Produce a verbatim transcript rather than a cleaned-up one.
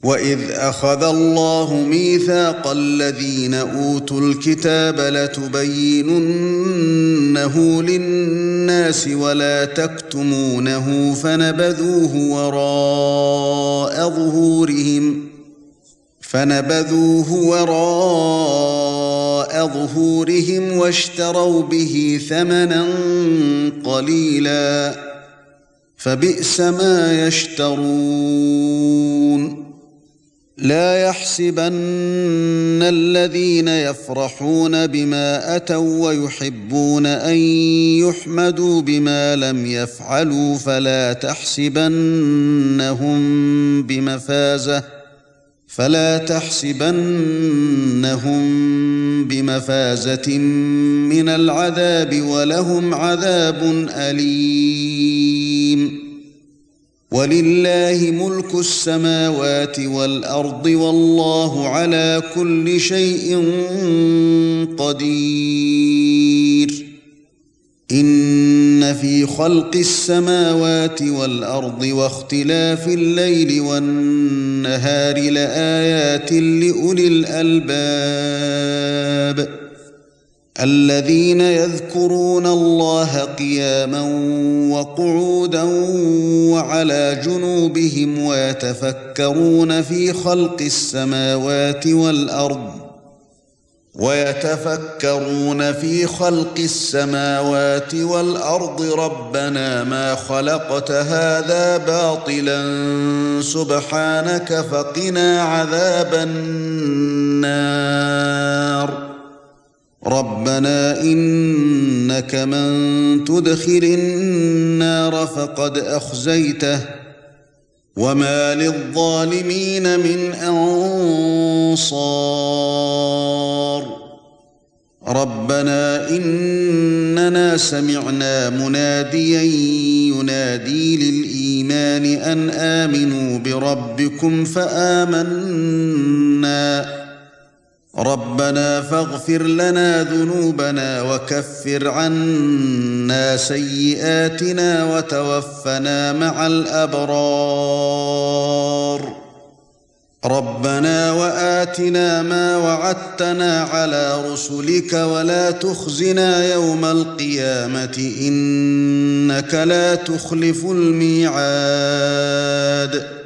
وَإِذْ أَخَذَ اللَّهُ مِيثَاقَ الَّذِينَ أُوتُوا الْكِتَابَ لَتُبَيِّنُنَّهُ لِلنَّاسِ وَلَا تَكْتُمُونَهُ فَنَبَذُوهُ وَرَاءَ ظُهُورِهِمْ فَنَبَذُوهُ وَرَاءَ ظُهُورِهِمْ وَاشْتَرَوْا بِهِ ثَمَنًا قَلِيلًا فَبِئْسَ مَا يَشْتَرُونَ لا يحسبن الذين يفرحون بما أتوا ويحبون أن يحمدوا بما لم يفعلوا فلا تحسبنهم بمفازة فلا تحسبنهم بمفازة من العذاب ولهم عذاب أليم وَلِلَّهِ مُلْكُ السَّمَاوَاتِ وَالْأَرْضِ وَاللَّهُ عَلَى كُلِّ شَيْءٍ قَدِيرٌ إِنَّ فِي خَلْقِ السَّمَاوَاتِ وَالْأَرْضِ وَاخْتِلَافِ اللَّيْلِ وَالنَّهَارِ لَآيَاتٍ لِأُولِي الْأَلْبَابِ الذين يذكرون الله قياما وقعودا وعلى جنوبهم ويتفكرون في خلق السماوات والأرض ويتفكرون في خلق السماوات والأرض ربنا ما خلقت هذا باطلا سبحانك فقنا عذاب النار ربنا إنك من تدخل النار فقد أخزيته وما للظالمين من أنصار ربنا إننا سمعنا مناديا ينادي للإيمان أن آمنوا بربكم فآمنا ربنا فاغفر لنا ذنوبنا وكفر عنا سيئاتنا وتوفنا مع الأبرار ربنا وآتنا ما وعدتنا على رسلك ولا تخزنا يوم القيامة إنك لا تخلف الميعاد